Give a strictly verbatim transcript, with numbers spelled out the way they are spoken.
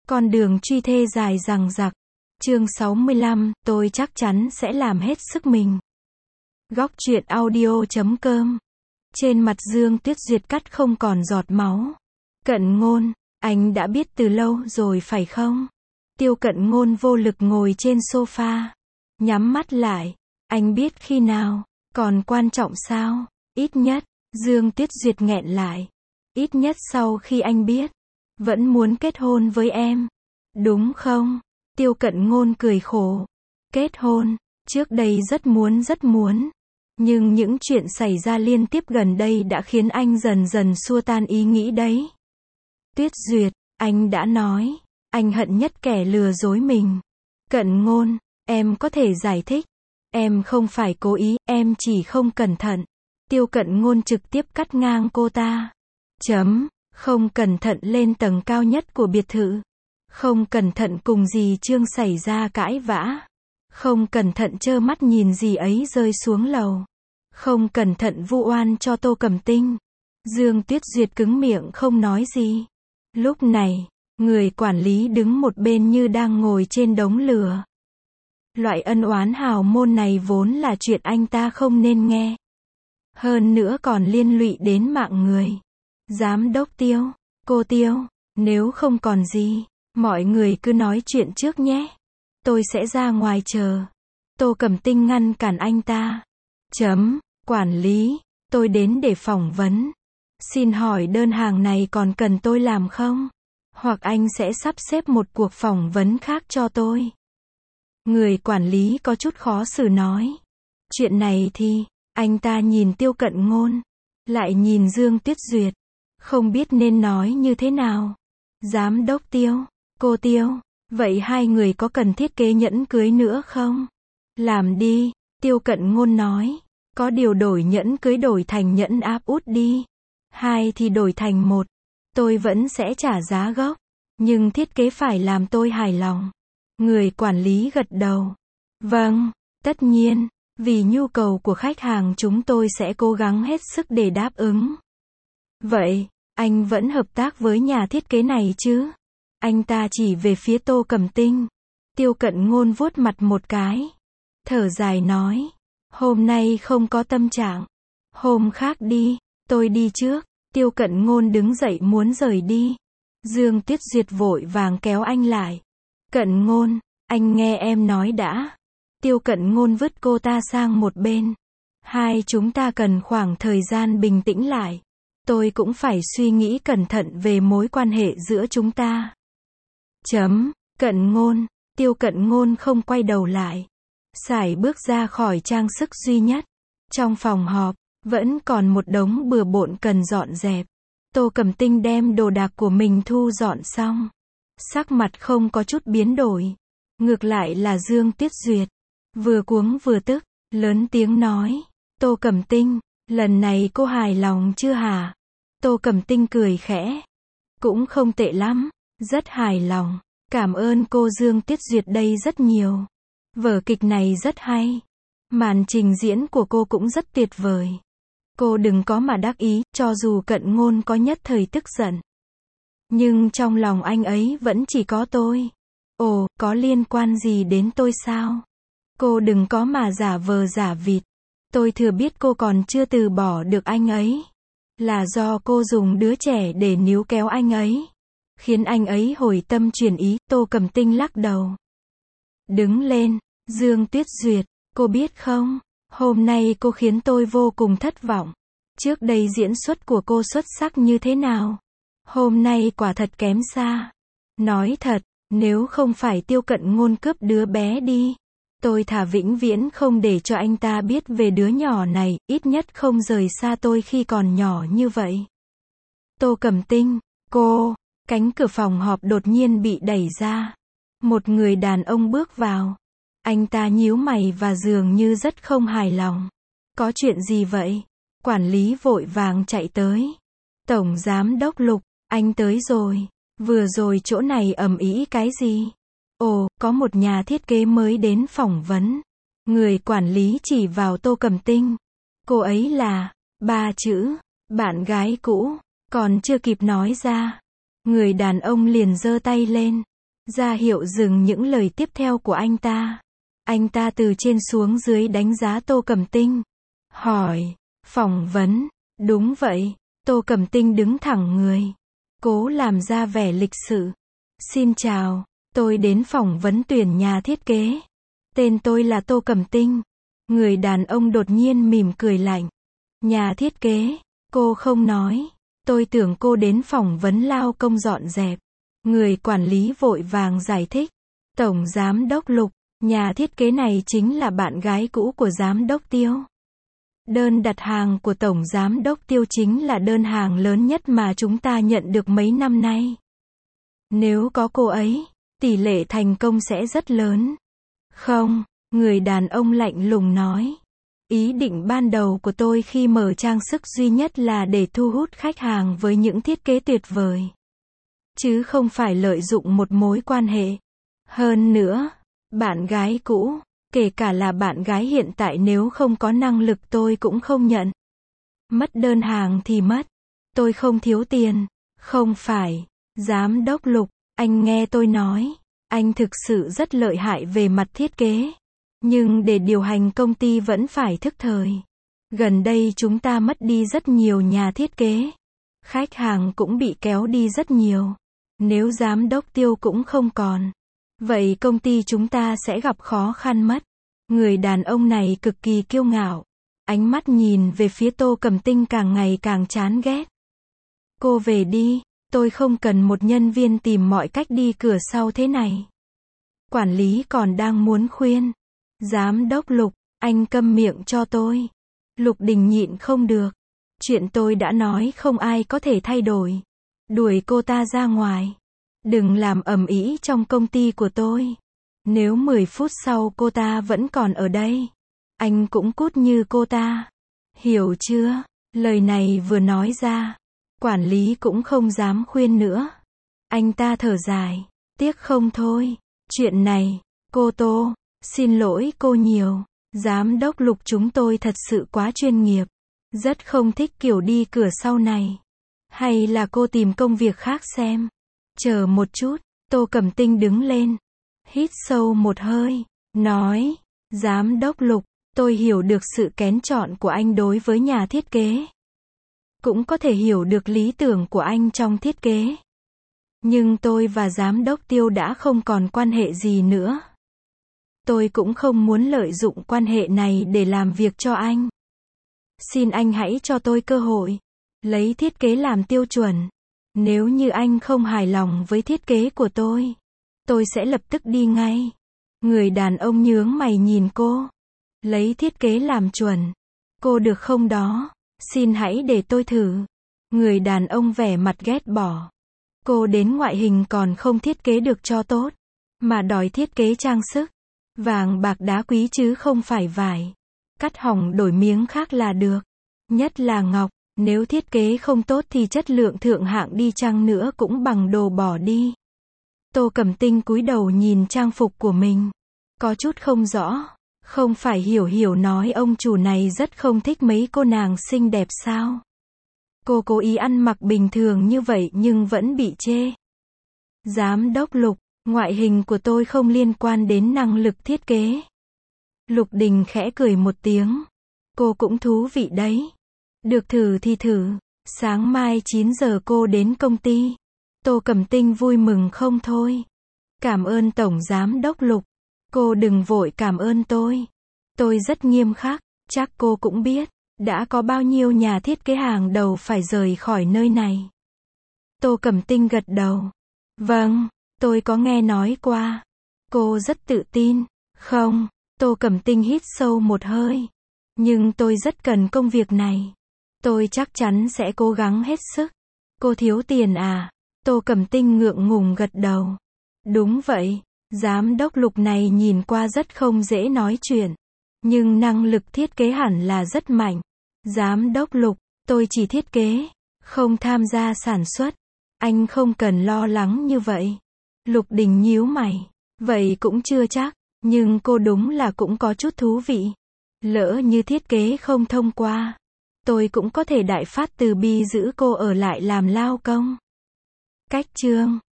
Con đường truy thê dài dằng dặc. Chương sáu mươi lăm, tôi chắc chắn sẽ làm hết sức mình. Góc truyện audio chấm com. Trên mặt Dương Tuyết Duyệt cắt không còn giọt máu. Cận Ngôn, anh đã biết từ lâu rồi phải không? Tiêu Cận Ngôn vô lực ngồi trên sofa. Nhắm mắt lại. Anh biết khi nào? Còn quan trọng sao? Ít nhất, Dương Tuyết Duyệt nghẹn lại. Ít nhất sau khi anh biết. Vẫn muốn kết hôn với em. Đúng không? Tiêu Cận Ngôn cười khổ. Kết hôn, trước đây rất muốn rất muốn. Nhưng những chuyện xảy ra liên tiếp gần đây đã khiến anh dần dần xua tan ý nghĩ đấy. Tuyết Duyệt, anh đã nói, anh hận nhất kẻ lừa dối mình. Cận Ngôn, em có thể giải thích. Em không phải cố ý, em chỉ không cẩn thận. Tiêu Cận Ngôn trực tiếp cắt ngang cô ta. Chấm, không cẩn thận lên tầng cao nhất của biệt thự. Không cẩn thận cùng dì Trương xảy ra cãi vã. Không cẩn thận trơ mắt nhìn dì ấy rơi xuống lầu. Không cẩn thận vu oan cho Tô Cẩm Tinh. Dương Tuyết Duyệt cứng miệng không nói gì. Lúc này, người quản lý đứng một bên như đang ngồi trên đống lửa. Loại ân oán hào môn này vốn là chuyện anh ta không nên nghe. Hơn nữa còn liên lụy đến mạng người. Giám đốc Tiêu, cô Tiêu, nếu không còn gì, mọi người cứ nói chuyện trước nhé. Tôi sẽ ra ngoài chờ. Tô Cẩm Tinh ngăn cản anh ta. Chấm, quản lý, tôi đến để phỏng vấn. Xin hỏi đơn hàng này còn cần tôi làm không? Hoặc anh sẽ sắp xếp một cuộc phỏng vấn khác cho tôi. Người quản lý có chút khó xử nói. Chuyện này thì, anh ta nhìn Tiêu Cận Ngôn, lại nhìn Dương Tuyết Duyệt. Không biết nên nói như thế nào. Giám đốc Tiêu, cô Tiêu, vậy hai người có cần thiết kế nhẫn cưới nữa không? Làm đi, Tiêu Cận Ngôn nói. Có điều đổi nhẫn cưới đổi thành nhẫn áp út đi. Hai thì đổi thành một. Tôi vẫn sẽ trả giá gốc. Nhưng thiết kế phải làm tôi hài lòng. Người quản lý gật đầu. Vâng, tất nhiên, vì nhu cầu của khách hàng chúng tôi sẽ cố gắng hết sức để đáp ứng. Vậy, anh vẫn hợp tác với nhà thiết kế này chứ? Anh ta chỉ về phía Tô Cẩm Tinh. Tiêu Cận Ngôn vuốt mặt một cái. Thở dài nói. Hôm nay không có tâm trạng. Hôm khác đi, tôi đi trước. Tiêu Cận Ngôn đứng dậy muốn rời đi. Dương Tuyết Duyệt vội vàng kéo anh lại. Cận Ngôn, anh nghe em nói đã. Tiêu Cận Ngôn vứt cô ta sang một bên. Hai chúng ta cần khoảng thời gian bình tĩnh lại. Tôi cũng phải suy nghĩ cẩn thận về mối quan hệ giữa chúng ta. Chấm, Cận Ngôn, Tiêu Cận Ngôn không quay đầu lại. Sải bước ra khỏi trang sức duy nhất. Trong phòng họp, vẫn còn một đống bừa bộn cần dọn dẹp. Tô Cẩm Tinh đem đồ đạc của mình thu dọn xong. Sắc mặt không có chút biến đổi. Ngược lại là Dương Tuyết Duyệt. Vừa cuống vừa tức, lớn tiếng nói. Tô Cẩm Tinh, lần này cô hài lòng chưa hả? Tô Cẩm Tinh cười khẽ. Cũng không tệ lắm, rất hài lòng. Cảm ơn cô Dương Tuyết Duyệt đây rất nhiều. Vở kịch này rất hay. Màn trình diễn của cô cũng rất tuyệt vời. Cô đừng có mà đắc ý, cho dù Cận Ngôn có nhất thời tức giận. Nhưng trong lòng anh ấy vẫn chỉ có tôi. Ồ, có liên quan gì đến tôi sao? Cô đừng có mà giả vờ giả vịt. Tôi thừa biết cô còn chưa từ bỏ được anh ấy. Là do cô dùng đứa trẻ để níu kéo anh ấy. Khiến anh ấy hồi tâm chuyển ý. Tô Cẩm Tinh lắc đầu. Đứng lên, Dương Tuyết Duyệt, cô biết không? Hôm nay cô khiến tôi vô cùng thất vọng. Trước đây diễn xuất của cô xuất sắc như thế nào? Hôm nay quả thật kém xa. Nói thật, nếu không phải Tiêu Cận Ngôn cướp đứa bé đi, tôi thà vĩnh viễn không để cho anh ta biết về đứa nhỏ này, ít nhất không rời xa tôi khi còn nhỏ như vậy. Tô Cẩm Tinh, cô, cánh cửa phòng họp đột nhiên bị đẩy ra. Một người đàn ông bước vào. Anh ta nhíu mày và dường như rất không hài lòng. Có chuyện gì vậy? Quản lý vội vàng chạy tới. Tổng giám đốc Lục, anh tới rồi. Vừa rồi chỗ này ầm ĩ cái gì? Ồ, có một nhà thiết kế mới đến phỏng vấn. Người quản lý chỉ vào Tô Cẩm Tinh. Cô ấy là, ba chữ, bạn gái cũ. Còn chưa kịp nói ra. Người đàn ông liền giơ tay lên. ra hiệu dừng những lời tiếp theo của anh ta. Anh ta từ trên xuống dưới đánh giá Tô Cẩm Tinh. Hỏi, phỏng vấn, đúng vậy. Tô Cẩm Tinh đứng thẳng người, cố làm ra vẻ lịch sự. Xin chào, tôi đến phỏng vấn tuyển nhà thiết kế. Tên tôi là Tô Cẩm Tinh. Người đàn ông đột nhiên mỉm cười lạnh. Nhà thiết kế, cô không nói. Tôi tưởng cô đến phỏng vấn lao công dọn dẹp. Người quản lý vội vàng giải thích. Tổng giám đốc Lục, nhà thiết kế này chính là bạn gái cũ của giám đốc Tiêu. Đơn đặt hàng của Tổng Giám đốc Tiêu chính là đơn hàng lớn nhất mà chúng ta nhận được mấy năm nay. Nếu có cô ấy, tỷ lệ thành công sẽ rất lớn. Không, người đàn ông lạnh lùng nói. Ý định ban đầu của tôi khi mở trang sức duy nhất là để thu hút khách hàng với những thiết kế tuyệt vời. Chứ không phải lợi dụng một mối quan hệ. Hơn nữa, bạn gái cũ, kể cả là bạn gái hiện tại nếu không có năng lực tôi cũng không nhận. Mất đơn hàng thì mất. Tôi không thiếu tiền. Không phải. Giám đốc Lục, anh nghe tôi nói. Anh thực sự rất lợi hại về mặt thiết kế. Nhưng để điều hành công ty vẫn phải thức thời. Gần đây chúng ta mất đi rất nhiều nhà thiết kế. Khách hàng cũng bị kéo đi rất nhiều. Nếu giám đốc Tiêu cũng không còn, vậy công ty chúng ta sẽ gặp khó khăn mất. Người đàn ông này cực kỳ kiêu ngạo. Ánh mắt nhìn về phía Tô Cẩm Tinh càng ngày càng chán ghét. Cô về đi, tôi không cần một nhân viên tìm mọi cách đi cửa sau thế này. Quản lý còn đang muốn khuyên. Giám đốc Lục, anh câm miệng cho tôi. Lục Đình nhịn không được. Chuyện tôi đã nói không ai có thể thay đổi. Đuổi cô ta ra ngoài. Đừng làm ầm ĩ trong công ty của tôi. Nếu mười phút sau cô ta vẫn còn ở đây, anh cũng cút như cô ta. Hiểu chưa? Lời này vừa nói ra, quản lý cũng không dám khuyên nữa. Anh ta thở dài, tiếc không thôi. Chuyện này, cô Tô, xin lỗi cô nhiều. Giám đốc Lục chúng tôi thật sự quá chuyên nghiệp. Rất không thích kiểu đi cửa sau này. Hay là cô tìm công việc khác xem. Chờ một chút, Tô Cẩm Tinh đứng lên. Hít sâu một hơi, nói, Giám đốc Lục, tôi hiểu được sự kén chọn của anh đối với nhà thiết kế. Cũng có thể hiểu được lý tưởng của anh trong thiết kế. Nhưng tôi và Giám đốc Tiêu đã không còn quan hệ gì nữa. Tôi cũng không muốn lợi dụng quan hệ này để làm việc cho anh. Xin anh hãy cho tôi cơ hội. Lấy thiết kế làm tiêu chuẩn. Nếu như anh không hài lòng với thiết kế của tôi, tôi sẽ lập tức đi ngay. Người đàn ông nhướng mày nhìn cô. Lấy thiết kế làm chuẩn. Cô được không đó? Xin hãy để tôi thử. Người đàn ông vẻ mặt ghét bỏ. Cô đến ngoại hình còn không thiết kế được cho tốt, mà đòi thiết kế trang sức. Vàng bạc đá quý chứ không phải vải. Cắt hỏng đổi miếng khác là được. Nhất là ngọc, nếu thiết kế không tốt thì chất lượng thượng hạng đi chăng nữa cũng bằng đồ bỏ đi. Tô Cẩm Tinh cúi đầu nhìn trang phục của mình. Có chút không rõ. Không phải Hiểu Hiểu nói ông chủ này rất không thích mấy cô nàng xinh đẹp sao? Cô cố ý ăn mặc bình thường như vậy nhưng vẫn bị chê. Giám đốc Lục, ngoại hình của tôi không liên quan đến năng lực thiết kế. Lục Đình khẽ cười một tiếng. Cô cũng thú vị đấy. Được thử thì thử. Sáng mai chín giờ cô đến công ty. Tô Cẩm Tinh vui mừng không thôi. Cảm ơn Tổng Giám đốc Lục. Cô đừng vội cảm ơn tôi. Tôi rất nghiêm khắc, chắc cô cũng biết. Đã có bao nhiêu nhà thiết kế hàng đầu phải rời khỏi nơi này. Tô Cẩm Tinh gật đầu. Vâng, tôi có nghe nói qua. Cô rất tự tin. Không, Tô Cẩm Tinh hít sâu một hơi. Nhưng tôi rất cần công việc này. Tôi chắc chắn sẽ cố gắng hết sức. Cô thiếu tiền à? Tô Cẩm Tinh ngượng ngùng gật đầu. Đúng vậy, giám đốc Lục này nhìn qua rất không dễ nói chuyện. Nhưng năng lực thiết kế hẳn là rất mạnh. Giám đốc Lục, tôi chỉ thiết kế, không tham gia sản xuất. Anh không cần lo lắng như vậy. Lục Đình nhíu mày. Vậy cũng chưa chắc, nhưng cô đúng là cũng có chút thú vị. Lỡ như thiết kế không thông qua, tôi cũng có thể đại phát từ bi giữ cô ở lại làm lao công. Cách chương